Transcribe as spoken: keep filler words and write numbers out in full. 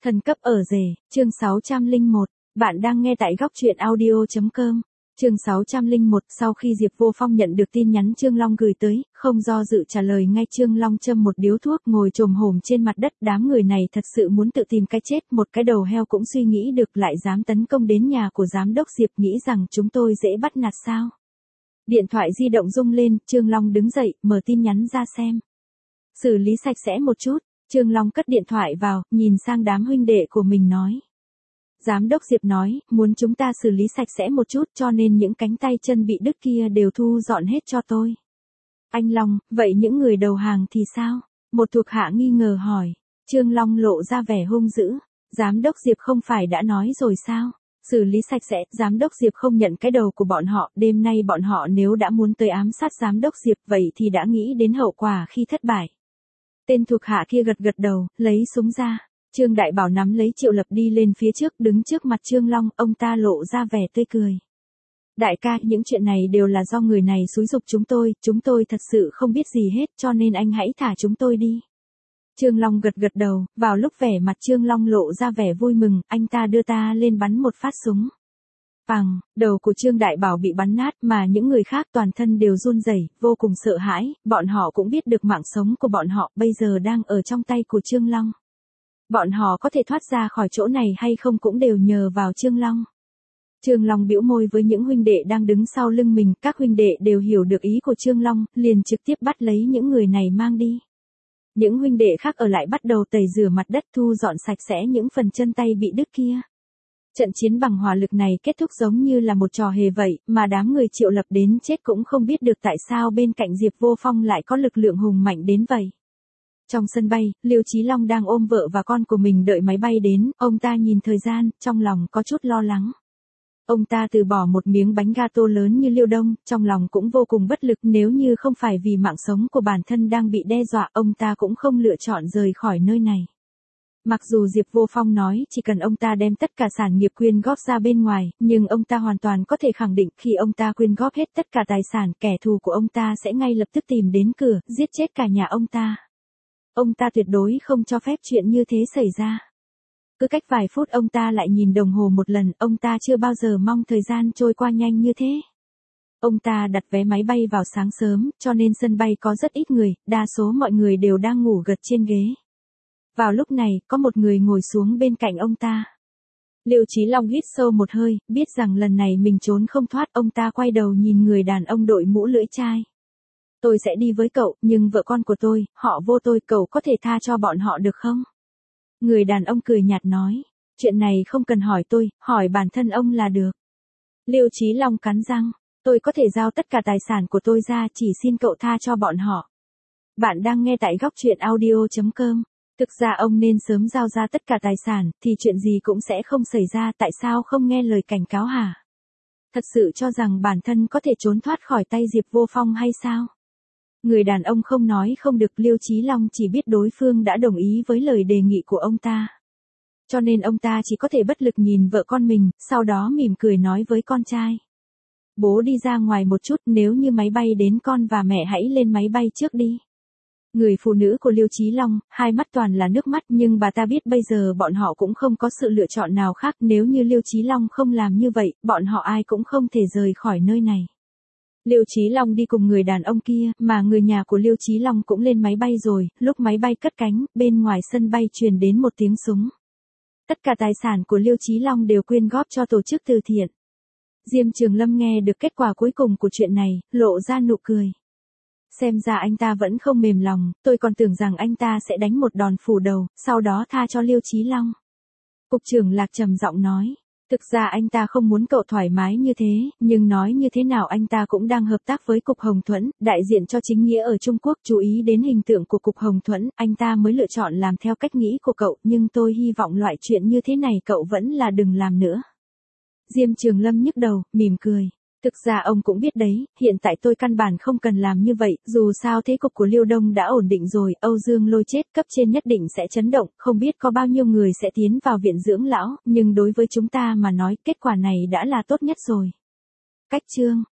Thần cấp ở rể, chương sáu trăm lẻ một, bạn đang nghe tại góc truyện audio chấm com. Chương sáu trăm lẻ một, sau khi Diệp Vô Phong nhận được tin nhắn Trương Long gửi tới, không do dự trả lời ngay. Trương Long châm một điếu thuốc ngồi chồm hổm trên mặt đất, đám người này thật sự muốn tự tìm cái chết, một cái đầu heo cũng suy nghĩ được, lại dám tấn công đến nhà của giám đốc Diệp, nghĩ rằng chúng tôi dễ bắt nạt sao? Điện thoại di động rung lên, Trương Long đứng dậy, mở tin nhắn ra xem. Xử lý sạch sẽ một chút. Trương Long cất điện thoại vào, nhìn sang đám huynh đệ của mình nói. Giám đốc Diệp nói, muốn chúng ta xử lý sạch sẽ một chút, cho nên những cánh tay chân bị đứt kia đều thu dọn hết cho tôi. Anh Long, vậy những người đầu hàng thì sao? Một thuộc hạ nghi ngờ hỏi. Trương Long lộ ra vẻ hung dữ. Giám đốc Diệp không phải đã nói rồi sao? Xử lý sạch sẽ, giám đốc Diệp không nhận cái đầu của bọn họ, đêm nay bọn họ nếu đã muốn tới ám sát giám đốc Diệp vậy thì đã nghĩ đến hậu quả khi thất bại. Tên thuộc hạ kia gật gật đầu, lấy súng ra. Trương Đại Bảo nắm lấy Triệu Lập đi lên phía trước, đứng trước mặt Trương Long, ông ta lộ ra vẻ tươi cười. Đại ca, những chuyện này đều là do người này xúi giục chúng tôi, chúng tôi thật sự không biết gì hết, cho nên anh hãy thả chúng tôi đi. Trương Long gật gật đầu, vào lúc vẻ mặt Trương Long lộ ra vẻ vui mừng, anh ta đưa ta lên bắn một phát súng. Phằng, đầu của Trương Đại Bảo bị bắn nát, mà những người khác toàn thân đều run rẩy, vô cùng sợ hãi, bọn họ cũng biết được mạng sống của bọn họ bây giờ đang ở trong tay của Trương Long. Bọn họ có thể thoát ra khỏi chỗ này hay không cũng đều nhờ vào Trương Long. Trương Long bĩu môi với những huynh đệ đang đứng sau lưng mình, các huynh đệ đều hiểu được ý của Trương Long, liền trực tiếp bắt lấy những người này mang đi. Những huynh đệ khác ở lại bắt đầu tẩy rửa mặt đất, thu dọn sạch sẽ những phần chân tay bị đứt kia. Trận chiến bằng hỏa lực này kết thúc giống như là một trò hề vậy, mà đám người Triệu Lập đến chết cũng không biết được tại sao bên cạnh Diệp Vô Phong lại có lực lượng hùng mạnh đến vậy. Trong sân bay, Liêu Chí Long đang ôm vợ và con của mình đợi máy bay đến, ông ta nhìn thời gian, trong lòng có chút lo lắng. Ông ta từ bỏ một miếng bánh gato lớn như Liêu Đông, trong lòng cũng vô cùng bất lực, nếu như không phải vì mạng sống của bản thân đang bị đe dọa, ông ta cũng không lựa chọn rời khỏi nơi này. Mặc dù Diệp Vô Phong nói chỉ cần ông ta đem tất cả sản nghiệp quyên góp ra bên ngoài, nhưng ông ta hoàn toàn có thể khẳng định khi ông ta quyên góp hết tất cả tài sản, kẻ thù của ông ta sẽ ngay lập tức tìm đến cửa, giết chết cả nhà ông ta. Ông ta tuyệt đối không cho phép chuyện như thế xảy ra. Cứ cách vài phút ông ta lại nhìn đồng hồ một lần, ông ta chưa bao giờ mong thời gian trôi qua nhanh như thế. Ông ta đặt vé máy bay vào sáng sớm, cho nên sân bay có rất ít người, đa số mọi người đều đang ngủ gật trên ghế. Vào lúc này, có một người ngồi xuống bên cạnh ông ta. Liêu Chí Long hít sâu một hơi, biết rằng lần này mình trốn không thoát, ông ta quay đầu nhìn người đàn ông đội mũ lưỡi chai. Tôi sẽ đi với cậu, nhưng vợ con của tôi, họ vô tôi, cậu có thể tha cho bọn họ được không? Người đàn ông cười nhạt nói, chuyện này không cần hỏi tôi, hỏi bản thân ông là được. Liêu Chí Long cắn răng, tôi có thể giao tất cả tài sản của tôi ra, chỉ xin cậu tha cho bọn họ. Bạn đang nghe tại góc truyện audio chấm com. Thực ra ông nên sớm giao ra tất cả tài sản, thì chuyện gì cũng sẽ không xảy ra, tại sao không nghe lời cảnh cáo hả? Thật sự cho rằng bản thân có thể trốn thoát khỏi tay Diệp Vô Phong hay sao? Người đàn ông không nói không được, Liêu Chí Long chỉ biết đối phương đã đồng ý với lời đề nghị của ông ta. Cho nên ông ta chỉ có thể bất lực nhìn vợ con mình, sau đó mỉm cười nói với con trai. Bố đi ra ngoài một chút, nếu như máy bay đến con và mẹ hãy lên máy bay trước đi. Người phụ nữ của Liêu Chí Long, hai mắt toàn là nước mắt, nhưng bà ta biết bây giờ bọn họ cũng không có sự lựa chọn nào khác, nếu như Liêu Chí Long không làm như vậy, bọn họ ai cũng không thể rời khỏi nơi này. Liêu Chí Long đi cùng người đàn ông kia, mà người nhà của Liêu Chí Long cũng lên máy bay rồi, lúc máy bay cất cánh, bên ngoài sân bay truyền đến một tiếng súng. Tất cả tài sản của Liêu Chí Long đều quyên góp cho tổ chức từ thiện. Diêm Trường Lâm nghe được kết quả cuối cùng của chuyện này, lộ ra nụ cười. Xem ra anh ta vẫn không mềm lòng, tôi còn tưởng rằng anh ta sẽ đánh một đòn phủ đầu, sau đó tha cho Liêu Chí Long. Cục trưởng Lạc trầm giọng nói. Thực ra anh ta không muốn cậu thoải mái như thế, nhưng nói như thế nào anh ta cũng đang hợp tác với Cục Hồng Thuẫn, đại diện cho chính nghĩa ở Trung Quốc, chú ý đến hình tượng của Cục Hồng Thuẫn, anh ta mới lựa chọn làm theo cách nghĩ của cậu, nhưng tôi hy vọng loại chuyện như thế này cậu vẫn là đừng làm nữa. Diêm Trường Lâm nhức đầu, mỉm cười. Thực ra ông cũng biết đấy, hiện tại tôi căn bản không cần làm như vậy, dù sao thế cục của Liêu Đông đã ổn định rồi, Âu Dương Lôi chết, cấp trên nhất định sẽ chấn động, không biết có bao nhiêu người sẽ tiến vào viện dưỡng lão, nhưng đối với chúng ta mà nói, kết quả này đã là tốt nhất rồi. Cách chương